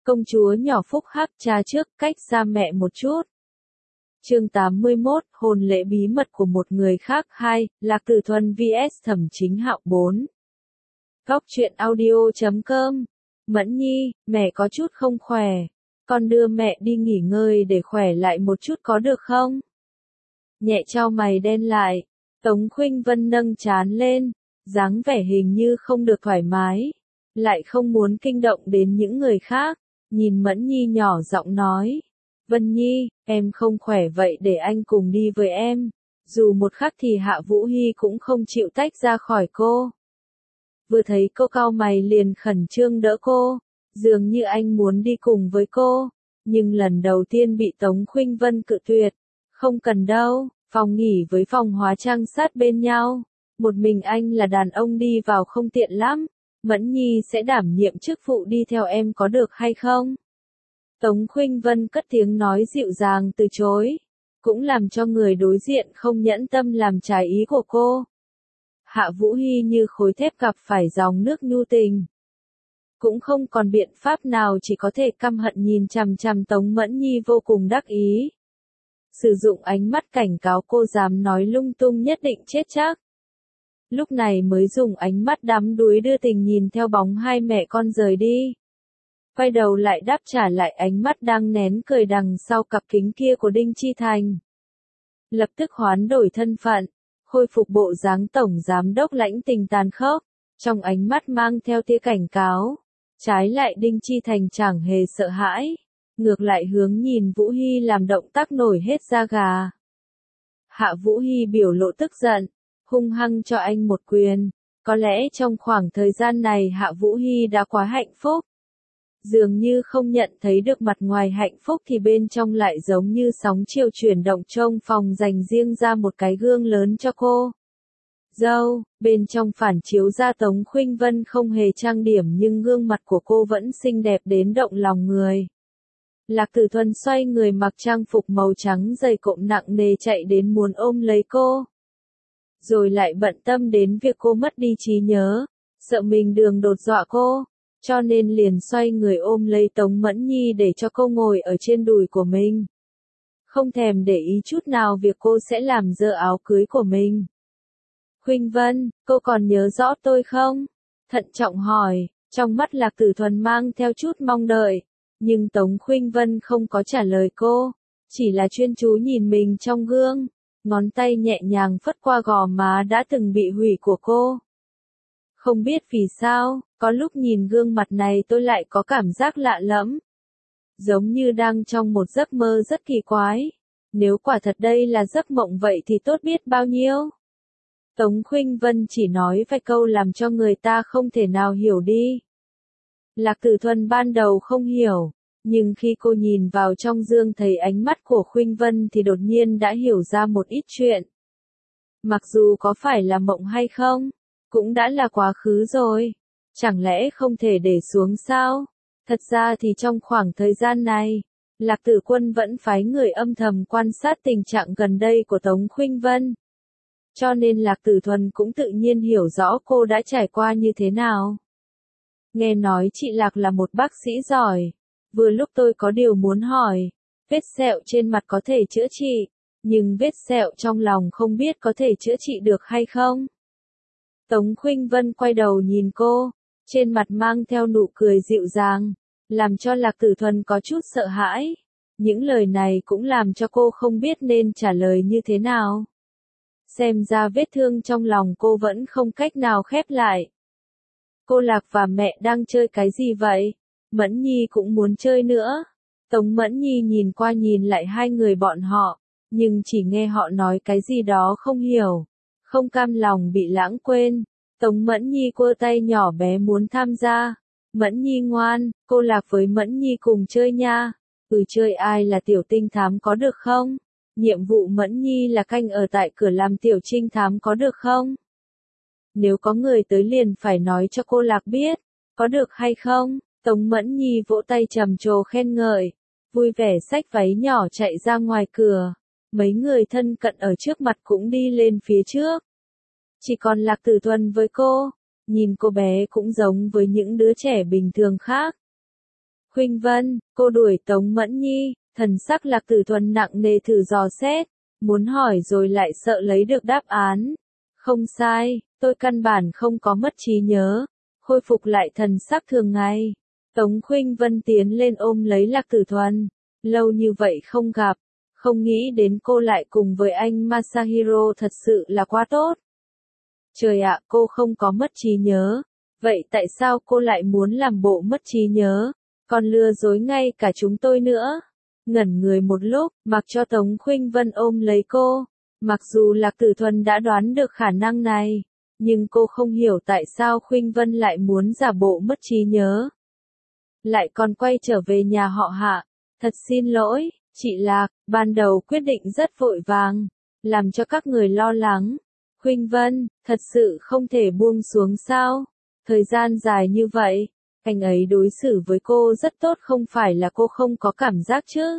Công chúa nhỏ phúc hắc cha trước, cách xa mẹ một chút. Chương 81, hôn lễ bí mật của một người khác 2, Lạc Tử Thuần vs Thẩm Chính Hạo 4. Góc truyện audio.com. Mẫn Nhi, mẹ có chút không khỏe. Con đưa mẹ đi nghỉ ngơi để khỏe lại một chút có được không? Nhẹ chau mày đen lại. Tống Khuynh Vân nâng trán lên, dáng vẻ hình như không được thoải mái, lại không muốn kinh động đến những người khác, nhìn Mẫn Nhi nhỏ giọng nói. Vân Nhi, em không khỏe vậy để anh cùng đi với em. Dù một khắc thì Hạ Vũ Hy cũng không chịu tách ra khỏi cô. Vừa thấy cô cau mày liền khẩn trương đỡ cô, dường như anh muốn đi cùng với cô, nhưng lần đầu tiên bị Tống Khuynh Vân cự tuyệt. Không cần đâu, phòng nghỉ với phòng hóa trang sát bên nhau. Một mình anh là đàn ông đi vào không tiện lắm. Mẫn Nhi sẽ đảm nhiệm chức vụ đi theo em có được hay không? Tống Khuynh Vân cất tiếng nói dịu dàng từ chối, cũng làm cho người đối diện không nhẫn tâm làm trái ý của cô. Hạ Vũ Hy như khối thép gặp phải dòng nước nhu tình. Cũng không còn biện pháp nào, chỉ có thể căm hận nhìn chằm chằm Tống Mẫn Nhi vô cùng đắc ý. Sử dụng ánh mắt cảnh cáo cô dám nói lung tung nhất định chết chắc. Lúc này mới dùng ánh mắt đắm đuối đưa tình nhìn theo bóng hai mẹ con rời đi. Quay đầu lại đáp trả lại ánh mắt đang nén cười đằng sau cặp kính kia của Đinh Chi Thành. Lập tức hoán đổi thân phận, khôi phục bộ dáng tổng giám đốc lãnh tình tàn khốc, trong ánh mắt mang theo tia cảnh cáo. Trái lại Đinh Chi Thành chẳng hề sợ hãi, ngược lại hướng nhìn Vũ Hy làm động tác nổi hết da gà. Hạ Vũ Hy biểu lộ tức giận, hung hăng cho anh một quyền. Có lẽ trong khoảng thời gian này Hạ Vũ Hy đã quá hạnh phúc. Dường như không nhận thấy được mặt ngoài hạnh phúc thì bên trong lại giống như sóng chiều chuyển động, trong phòng dành riêng ra một cái gương lớn cho cô. Dâu, bên trong phản chiếu ra Tống Khuynh Vân không hề trang điểm nhưng gương mặt của cô vẫn xinh đẹp đến động lòng người. Lạc Tử Thuần xoay người mặc trang phục màu trắng dày cộm nặng nề chạy đến muốn ôm lấy cô. Rồi lại bận tâm đến việc cô mất đi trí nhớ, sợ mình đường đột dọa cô, cho nên liền xoay người ôm lấy Tống Mẫn Nhi để cho cô ngồi ở trên đùi của mình. Không thèm để ý chút nào việc cô sẽ làm dơ áo cưới của mình. Khuynh Vân, cô còn nhớ rõ tôi không? Thận trọng hỏi, trong mắt Lạc Tử Thuần mang theo chút mong đợi, nhưng Tống Khuynh Vân không có trả lời cô, chỉ là chuyên chú nhìn mình trong gương, ngón tay nhẹ nhàng phất qua gò má đã từng bị hủy của cô. Không biết vì sao, có lúc nhìn gương mặt này tôi lại có cảm giác lạ lẫm. Giống như đang trong một giấc mơ rất kỳ quái. Nếu quả thật đây là giấc mộng vậy thì tốt biết bao nhiêu. Tống Khuynh Vân chỉ nói vài câu làm cho người ta không thể nào hiểu đi. Lạc Tử Thuần ban đầu không hiểu, nhưng khi cô nhìn vào trong gương thấy ánh mắt của Khuynh Vân thì đột nhiên đã hiểu ra một ít chuyện. Mặc dù có phải là mộng hay không, cũng đã là quá khứ rồi. Chẳng lẽ không thể để xuống sao? Thật ra thì trong khoảng thời gian này, Lạc Tử Quân vẫn phái người âm thầm quan sát tình trạng gần đây của Tống Khuynh Vân. Cho nên Lạc Tử Thuần cũng tự nhiên hiểu rõ cô đã trải qua như thế nào. Nghe nói chị Lạc là một bác sĩ giỏi. Vừa lúc tôi có điều muốn hỏi. Vết sẹo trên mặt có thể chữa trị, nhưng vết sẹo trong lòng không biết có thể chữa trị được hay không? Tống Khuynh Vân quay đầu nhìn cô, trên mặt mang theo nụ cười dịu dàng, làm cho Lạc Tử Thuần có chút sợ hãi. Những lời này cũng làm cho cô không biết nên trả lời như thế nào. Xem ra vết thương trong lòng cô vẫn không cách nào khép lại. Cô Lạc và mẹ đang chơi cái gì vậy? Mẫn Nhi cũng muốn chơi nữa. Tống Mẫn Nhi nhìn qua nhìn lại hai người bọn họ, nhưng chỉ nghe họ nói cái gì đó không hiểu, không cam lòng bị lãng quên. Tống Mẫn Nhi quơ tay nhỏ bé muốn tham gia. Mẫn Nhi ngoan, cô Lạc với Mẫn Nhi cùng chơi nha. Chơi ai là tiểu trinh thám có được không? Nhiệm vụ Mẫn Nhi là canh ở tại cửa làm tiểu trinh thám có được không? Nếu có người tới liền phải nói cho cô Lạc biết, có được hay không? Tống Mẫn Nhi vỗ tay trầm trồ khen ngợi, vui vẻ xách váy nhỏ chạy ra ngoài cửa. Mấy người thân cận ở trước mặt cũng đi lên phía trước. Chỉ còn Lạc Tử Thuần với cô, nhìn cô bé cũng giống với những đứa trẻ bình thường khác. Khuynh Vân, cô đuổi Tống Mẫn Nhi, thần sắc Lạc Tử Thuần nặng nề thử dò xét, muốn hỏi rồi lại sợ lấy được đáp án. Không sai, tôi căn bản không có mất trí nhớ, khôi phục lại thần sắc thường ngày. Tống Khuynh Vân tiến lên ôm lấy Lạc Tử Thuần, lâu như vậy không gặp, không nghĩ đến cô lại cùng với anh Masahiro thật sự là quá tốt. Trời ạ, cô không có mất trí nhớ, vậy tại sao cô lại muốn làm bộ mất trí nhớ, còn lừa dối ngay cả chúng tôi nữa? Ngẩn người một lúc, mặc cho Tống Khuynh Vân ôm lấy cô, mặc dù Lạc Tử Thuần đã đoán được khả năng này, nhưng cô không hiểu tại sao Khuynh Vân lại muốn giả bộ mất trí nhớ. Lại còn quay trở về nhà họ Hạ, thật xin lỗi, chị Lạc, ban đầu quyết định rất vội vàng, làm cho các người lo lắng. Khuynh Vân, thật sự không thể buông xuống sao? Thời gian dài như vậy, anh ấy đối xử với cô rất tốt không phải là cô không có cảm giác chứ?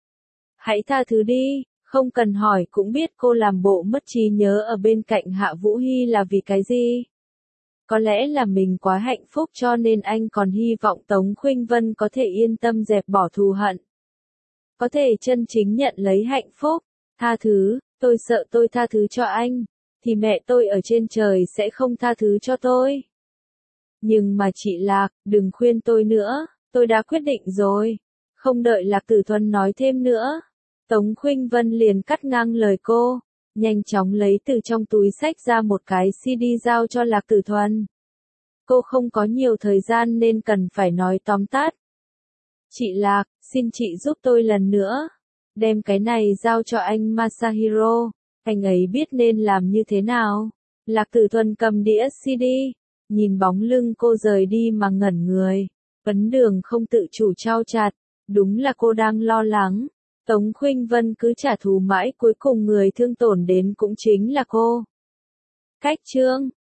Hãy tha thứ đi, không cần hỏi cũng biết cô làm bộ mất trí nhớ ở bên cạnh Hạ Vũ Hy là vì cái gì? Có lẽ là mình quá hạnh phúc cho nên anh còn hy vọng Tống Khuynh Vân có thể yên tâm dẹp bỏ thù hận. Có thể chân chính nhận lấy hạnh phúc, tha thứ, tôi sợ tôi tha thứ cho anh, thì mẹ tôi ở trên trời sẽ không tha thứ cho tôi. Nhưng mà chị Lạc, đừng khuyên tôi nữa, tôi đã quyết định rồi. Không đợi Lạc Tử Thuần nói thêm nữa, Tống Khuynh Vân liền cắt ngang lời cô, nhanh chóng lấy từ trong túi xách ra một cái CD giao cho Lạc Tử Thuần. Cô không có nhiều thời gian nên cần phải nói tóm tắt. Chị Lạc, xin chị giúp tôi lần nữa. Đem cái này giao cho anh Masahiro, anh ấy biết nên làm như thế nào. Lạc Tử Thuần cầm đĩa CD, nhìn bóng lưng cô rời đi mà ngẩn người. Vấn Đường không tự chủ trao chặt, đúng là cô đang lo lắng. Tống Khuynh Vân cứ trả thù mãi cuối cùng người thương tổn đến cũng chính là cô. Cách chương